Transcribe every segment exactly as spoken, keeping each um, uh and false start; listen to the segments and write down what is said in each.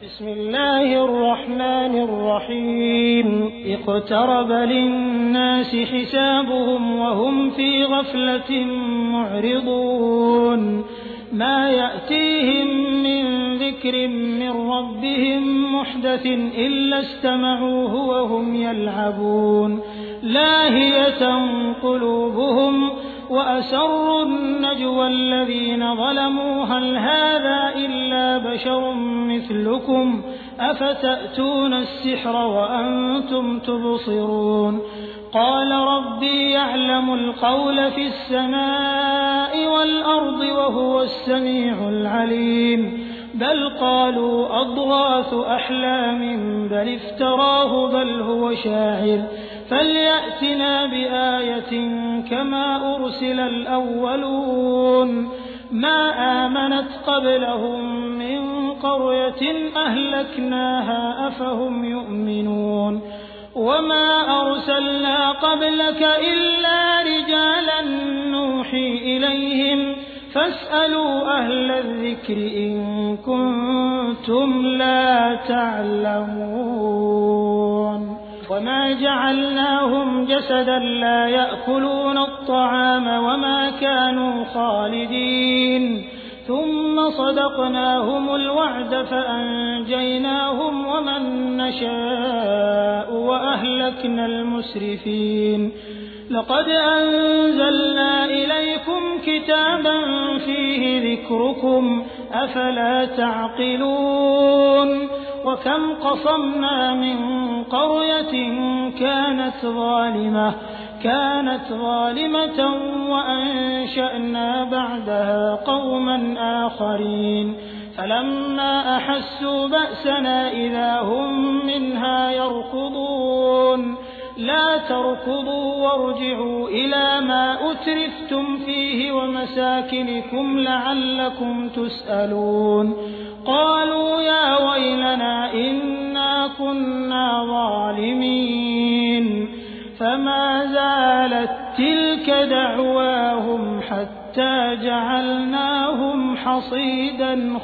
بسم الله الرحمن الرحيم اقترب للناس حسابهم وهم في غفلة معرضون ما يأتيهم من ذكر من ربهم محدث إلا استمعوه وهم يلعبون لاهية قلوبهم وأسروا النجوى الذين ظلموا هل هذا إلا بشر مثلكم أفتأتون السحر وأنتم تبصرون قال ربي يعلم القول في السماء والأرض وهو السميع العليم بل قالوا أضغاث أحلام بل افتراه بل هو شاعر فليأتنا بآية كما أرسل الأولون ما آمنت قبلهم من قرية أهلكناها أفهم يؤمنون وما أرسلنا قبلك إلا رجالا نوحي إليهم فاسألوا أهل الذكر إن كنتم لا تعلمون وما جعلناهم جسدا لا يأكلون الطعام وما كانوا خالدين ثم صدقناهم الوعد فأنجيناهم ومن نشاء وأهلكنا المسرفين لقد أنزلنا إليكم كتابا فيه ذكركم أفلا تعقلون وكم قصمنا من قرية كانت ظالمة كانت ظالمة وأنشأنا بعدها قوما آخرين فلما أحسوا بأسنا إذا هم منها يركضون لا تركضوا وارجعوا إلى ما أترفتم فيه ومساكنكم لعلكم تسألون قالوا يا ويلنا إنا كنا ظالمين فما زالت تلك دعواهم حتى جعلناهم حصيدا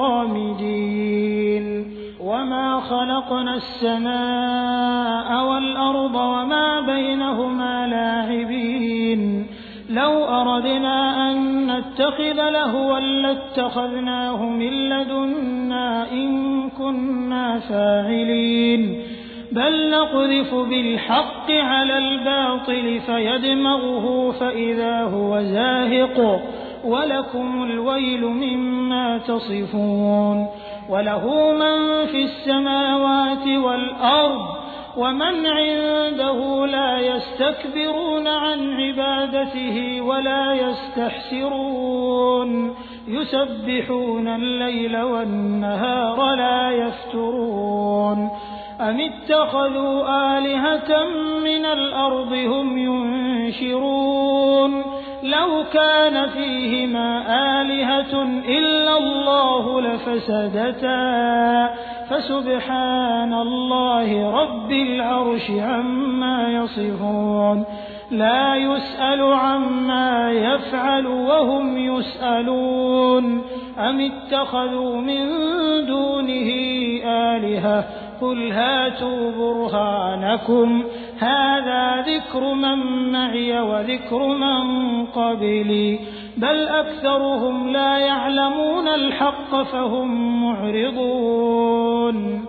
خامدين وما خلقنا السماء والأرض وما بينهما لاعبين لو أردنا أن نتخذ لهوا لاتخذناه من لدنا إن كنا فاعلين بل نقذف بالحق على الباطل فيدمغه فإذا هو زاهق ولكم الويل مما تصفون وله من في السماوات والأرض ومن عنده لا يستكبرون عن عبادته ولا يستحسرون يسبحون الليل والنهار لا يفترون أم اتخذوا آلهة من الأرض هم ينشرون لو كان فيهما آلهة إلا الله لفسدتا فسبحان الله رب العرش عما يصفون لا يسأل عما يفعل وهم يسألون أم اتخذوا من دونه آلهة قل هاتوا برهانكم هذا ذكر من معي وذكر من قبلي بل أكثرهم لا يعلمون الحق فهم معرضون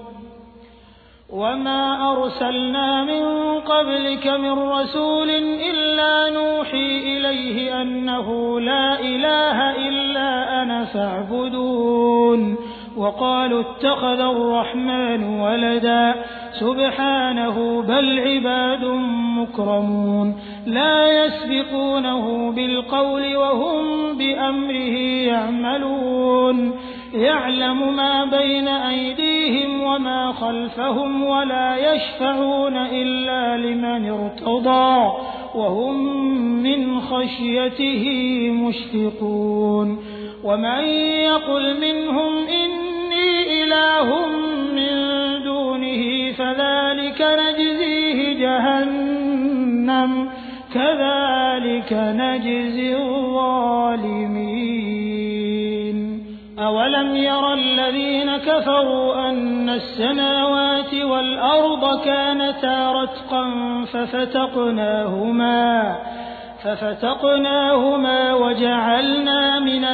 وما أرسلنا من قبلك من رسول إلا نوحي إليه أنه لا إله إلا أنا فاعبدون وقالوا اتخذ الرحمن ولدا سبحانه بل عباد مكرمون لا يسبقونه بالقول وهم بأمره يعملون يعلم ما بين أيديهم وما خلفهم ولا يشفعون إلا لمن ارتضى وهم من خشيته مشفقون ومن يقل منهم إني إله من دونه فذلك نجزيه جهنم كذلك نجزي الظالمين أولم ير الذين كفروا كفروا أن السماوات والأرض كانتا رتقا ففتقناهما ففتقناهما وجعلنا من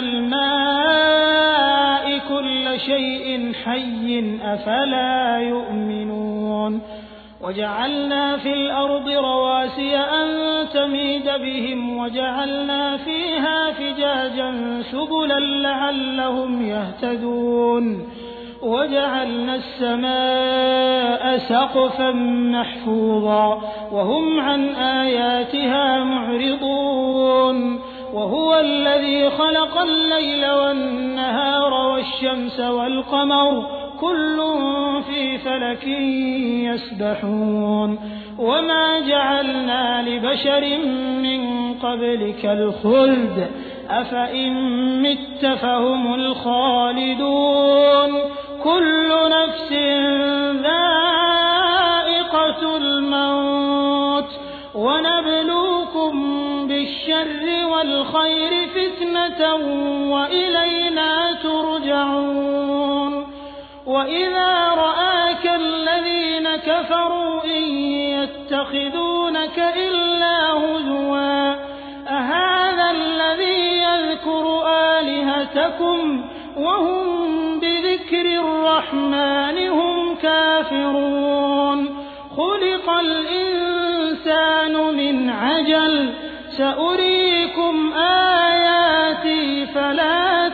الماء كل شيء حي أفلا يؤمنون وجعلنا في الأرض رواسي أن تميد بهم وجعلنا فيها فجاجا سبلا لعلهم يهتدون وجعلنا السماء سقفا محفوظا وهم عن آياتها معرضون وهو الذي خلق الليل والنهار والشمس والقمر كل في فلك يسبحون وما جعلنا لبشر من قبلك الخلد أفإن مت فهم الخالدون كل نفس ذائقة الموت ونبلوكم بالشر والخير فتنة وإلينا ترجعون وإذا رآك الذين كفروا إن يتخذونك إلا هزوا أهذا الذي يذكر آلهتكم وهم بذكر الرحمن هم كافرون خلق الإنسان من عجل سأريكم آياتي فلا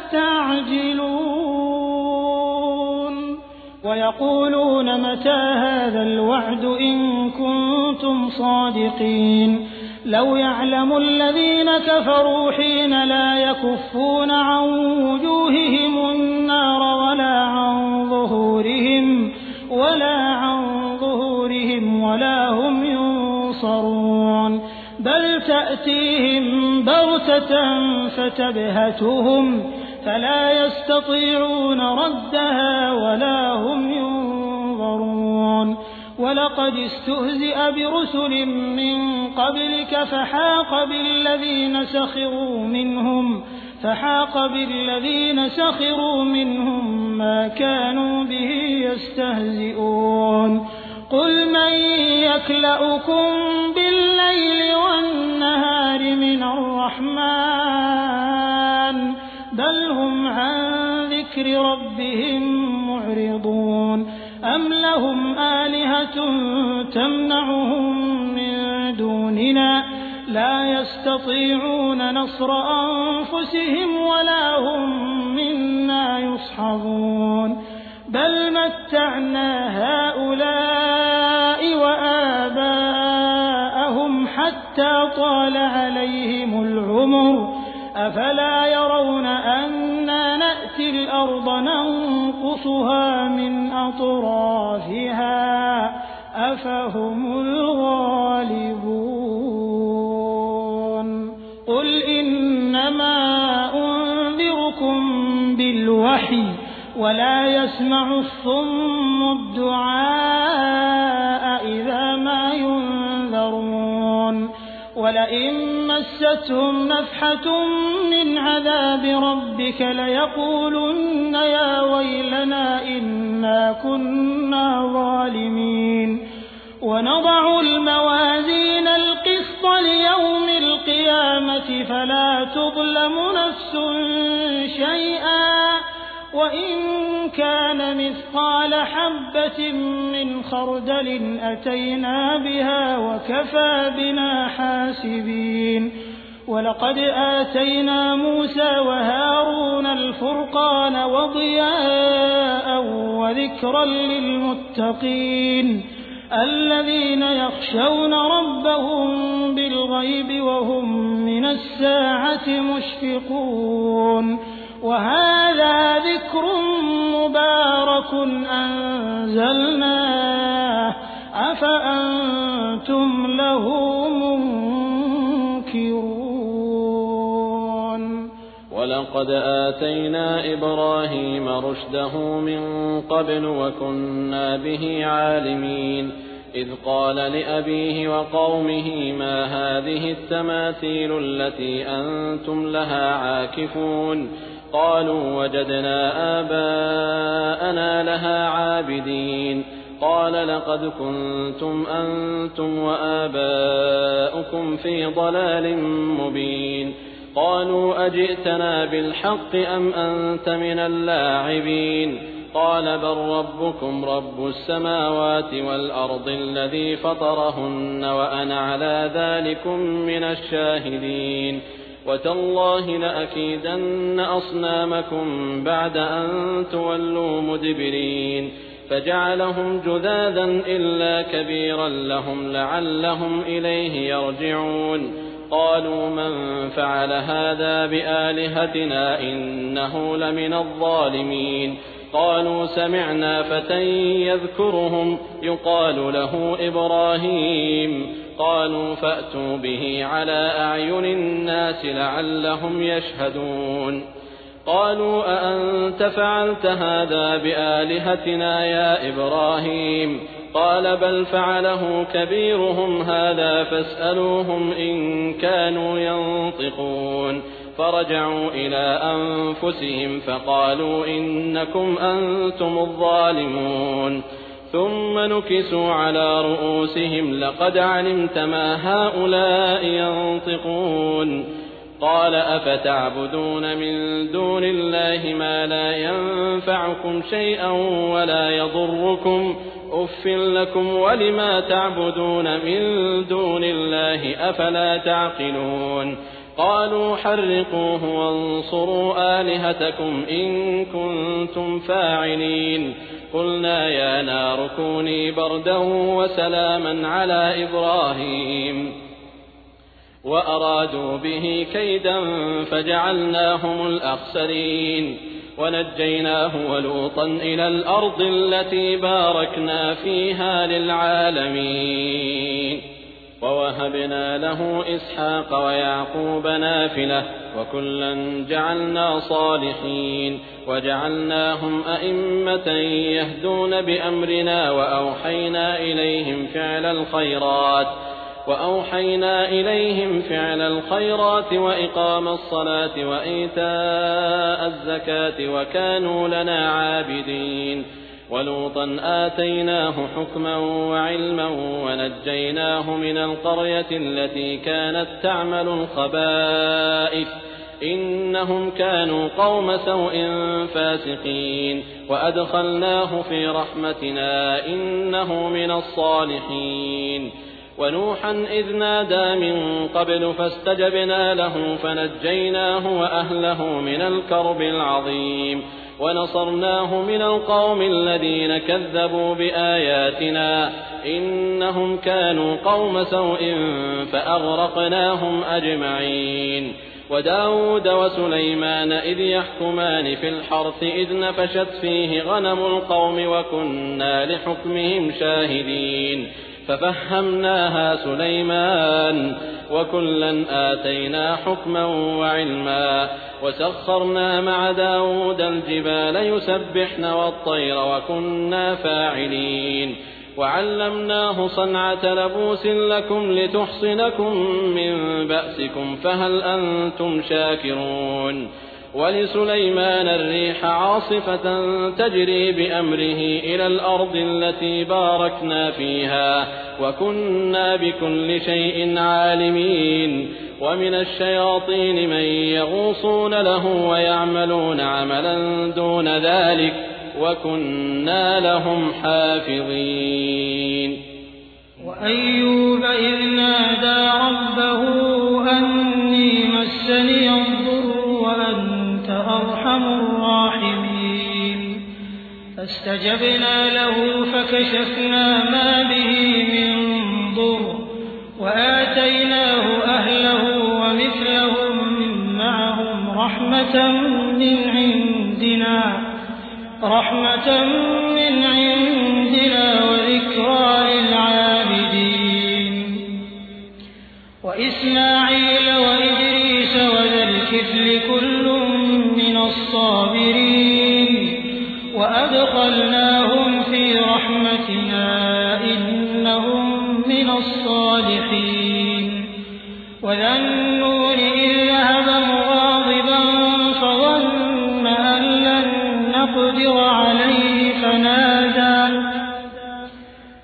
تستعجلون ويقولون متى هذا الوعد إن كنتم صادقين لو يعلم الذين كفروا حين لا يكفون عن وجوههم النار ولا عن ظهورهم ولا عن ظهورهم ولا هم ينصرون بل تأتيهم بغتة فتبهتهم فلا يستطيعون ردها ولا هم ينظرون ولقد استهزئ برسل من قبلك فحاق بالذين سخروا منهم فحاق بالذين سخروا منهم ما كانوا به يستهزئون قل من يكلؤكم بالليل والنهار من الرحمن بل هم عن ذكر ربهم معرضون أم لهم آلهة تمنعهم من دوننا لا يستطيعون نصر أنفسهم ولا هم منا يصحبون بل متعنا هؤلاء وآباءهم حتى طال عليهم العمر أفلا يرون أنا نأتي الأرض ننقصها من أطرافها أفهم الغالبون قل إنما أنذركم بالوحي ولا يسمع الصم الدعاء إذا ما ينذرون ولئن مستهم نفحة من عذاب ربك ليقولن يا ويلنا إنا كنا ظالمين ونضع الموازين القسط ليوم القيامة فلا تظلم نفس شيئا وإن كان مثقال حبة من خردل أتينا بها وكفى بنا حاسبين ولقد آتينا موسى وهارون الفرقان وضياء وذكرا للمتقين الذين يخشون ربهم بالغيب وهم من الساعة مشفقون وهذا ذكر مبارك أنزلناه أفأنتم له منكرون ولقد آتينا إبراهيم رشده من قبل وكنا به عالمين إذ قال لأبيه وقومه ما هذه التماثيل التي أنتم لها عاكفون قالوا وجدنا آباءنا لها عابدين قال لقد كنتم أنتم وآباؤكم في ضلال مبين قالوا أجئتنا بالحق أم أنت من اللاعبين قال بل ربكم رب السماوات والأرض الذي فطرهن وأنا على ذلكم من الشاهدين وتالله لأكيدن أصنامكم بعد أن تولوا مدبرين فجعلهم جذاذا إلا كبيرا لهم لعلهم إليه يرجعون قالوا من فعل هذا بآلهتنا إنه لمن الظالمين قالوا سمعنا فتى يذكرهم يقال له إبراهيم قالوا فأتوا به على أعين الناس لعلهم يشهدون قالوا أأنت فعلت هذا بآلهتنا يا إبراهيم قال بل فعله كبيرهم هذا فاسألوهم إن كانوا ينطقون فرجعوا إلى أنفسهم فقالوا إنكم أنتم الظالمون ثم نكسوا على رؤوسهم لقد علمت ما هؤلاء ينطقون قال أفتعبدون من دون الله ما لا ينفعكم شيئا ولا يضركم أف لكم ولما تعبدون من دون الله أفلا تعقلون قالوا حرقوه وانصروا آلهتكم إن كنتم فاعلين قلنا يا نار كوني بردا وسلاما على إبراهيم وأرادوا به كيدا فجعلناهم الأخسرين ونجيناه ولوطا إلى الأرض التي باركنا فيها للعالمين ووهبنا له إسحاق ويعقوب نافلة وكلا جعلنا صالحين وجعلناهم أئمة يهدون بأمرنا وأوحينا إليهم فعل الخيرات وأوحينا إليهم فعل الخيرات وإقام الصلاة وإيتاء الزكاة وكانوا لنا عابدين ولوطا آتيناه حكما وعلما ونجيناه من القرية التي كانت تعمل الخبائث إنهم كانوا قوم سوء فاسقين وأدخلناه في رحمتنا إنه من الصالحين ونوحا إذ نادى من قبل فاستجبنا له فنجيناه وأهله من الكرب العظيم ونصرناه من القوم الذين كذبوا بآياتنا إنهم كانوا قوم سوء فأغرقناهم أجمعين وداود وسليمان إذ يحكمان في الحرث إذ نفشت فيه غنم القوم وكنا لحكمهم شاهدين ففهمناها سليمان وكلا آتينا حكما وعلما وسخرنا مع داود الجبال يسبحن والطير وكنا فاعلين وعلمناه صنعة لبوس لكم لتحصنكم من بأسكم فهل أنتم شاكرون ولسليمان الريح عاصفة تجري بأمره إلى الأرض التي باركنا فيها وكنا بكل شيء عالمين ومن الشياطين من يغوصون له ويعملون عملا دون ذلك وكنا لهم حافظين وأيوب إذ نادى ربه أني مسني الضر وأنت أرحم الراحمين فاستجبنا له فكشفنا ما به من ضر وآتيناه أهله ومثلهم معهم رحمة من عندنا رحمة من عندنا وذكرى للعابدين وإسماعيل وإدريس وذا الكفل كل من الصابرين وأدخلناهم في رحمتنا إنهم من الصالحين وذا النور إذ ذهب مغاضبا فظن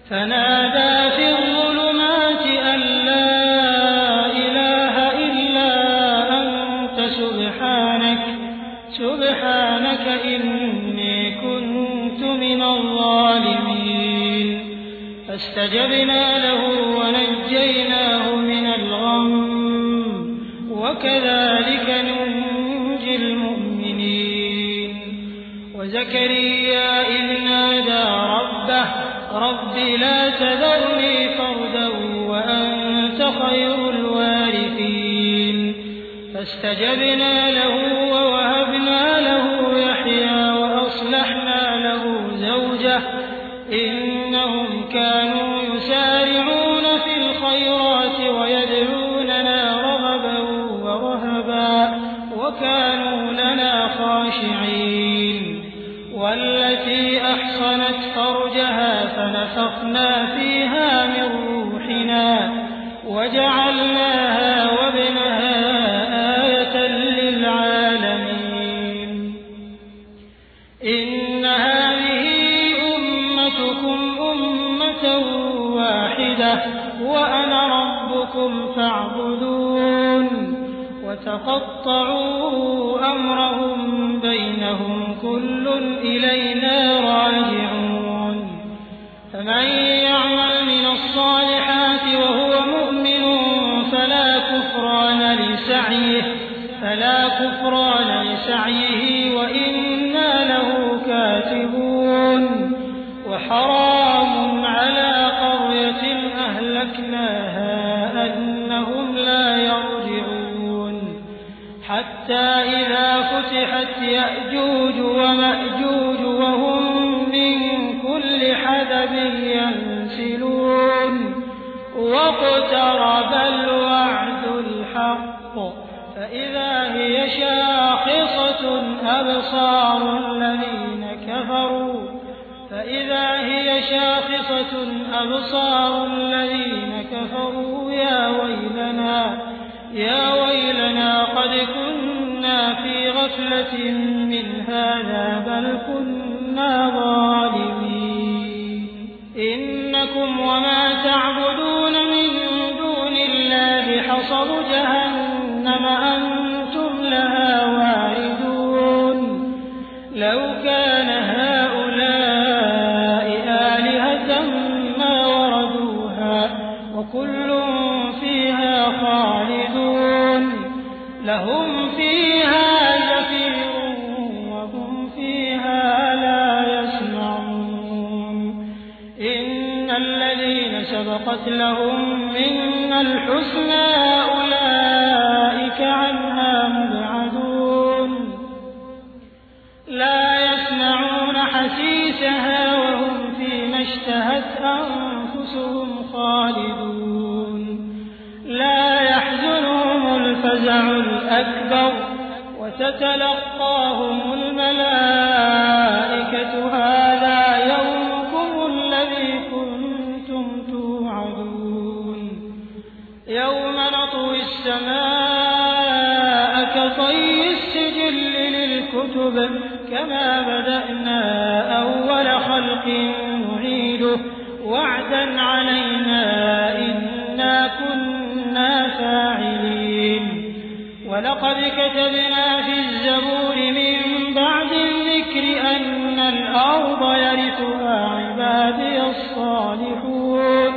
فنادى في الظلمات أن لا إله إلا أنت سبحانك سبحانك إني كنت من الظالمين فاستجبنا له ونجيناه من الغم وكذلك ننجي المؤمنين وزكريا إذ نادى ربه رب لا تذرني فردا وأنت خير الوارثين فاستجبنا له ووهبنا له يحيى وأصلحنا له زوجه إنهم كانوا يسارعون في الخيرات ويدعوننا رغبا ورهبا وكانوا لنا خاشعين والتي أحصنت فرجها فنفخنا فيها من روحنا وجعلناها وابنها آية للعالمين إن هذه أمتكم أمة واحدة وأنا ربكم فاعبدون وتقطعوا أمرهم بينهم كل إلينا راجعون فمن يعمل من الصالحات وهو مؤمن فلا كفران لسعيه فلا كفران لسعيه وإنا له كاتبون وحرام على قرية أهلكناها أنهم لا يرجعون حتى إذا فتحت يأجوج ومأجوج وهم من كل حدب ينسلون واقترب الوعد الحق فإذا هي شاخصة أبصار الذين كفروا فإذا هي شاخصة أبصار الذين كفروا يا ويلنا يا ويلنا قد كنا في غفلة من هذا بل كنا ظالمين إنكم وما تعبدون من دون الله حصب جهنم أنتم لها واردون لو كان هؤلاء آلهة ما وردوها وكل فيها خالدون لهم فيها زفير وهم فيها لا يسمعون إن الذين سبقت لهم منا الحسنى أولئك عنها مبعدون لا يسمعون حسيسها وهم فيما اشتهت أنفسهم خالدون لا يحزنهم الفزع الأكبر وتتلقاهم الملائكة هذا يومكم الذي كنتم توعدون يوم نطوي السماء كطي السجل للكتب كما بدأنا أول خلق نعيده وعدا علينا إنا كنا فاعلين ولقد كتبنا في الزبور من بعد الذكر أن الأرض يرثها عبادي الصالحون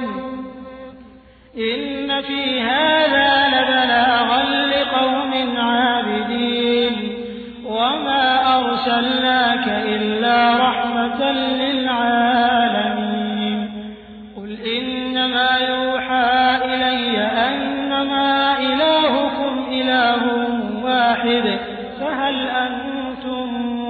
إن في هذا لبلاغا لقوم عابدين وما أرسلناك إلا رحمة للعالمين قل إنما يوحى إلي أنما إلهكم إله واحد فهل أنتم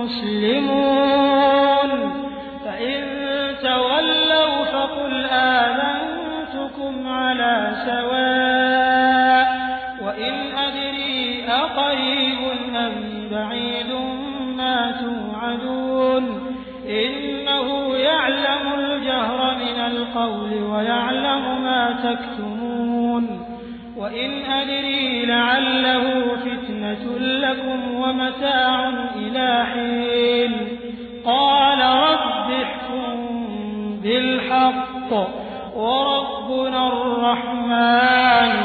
مسلمون فإن تولوا فقل آذنتكم على سواء وإن أدري أقريب أم بعيد ما توعدون إنه يعلم الجهر من القول ويعلم ما تكتمون وإن أدري لعله فتنة لكم ومتاع إلى حين قال رب احكم بالحق وربنا الرحمن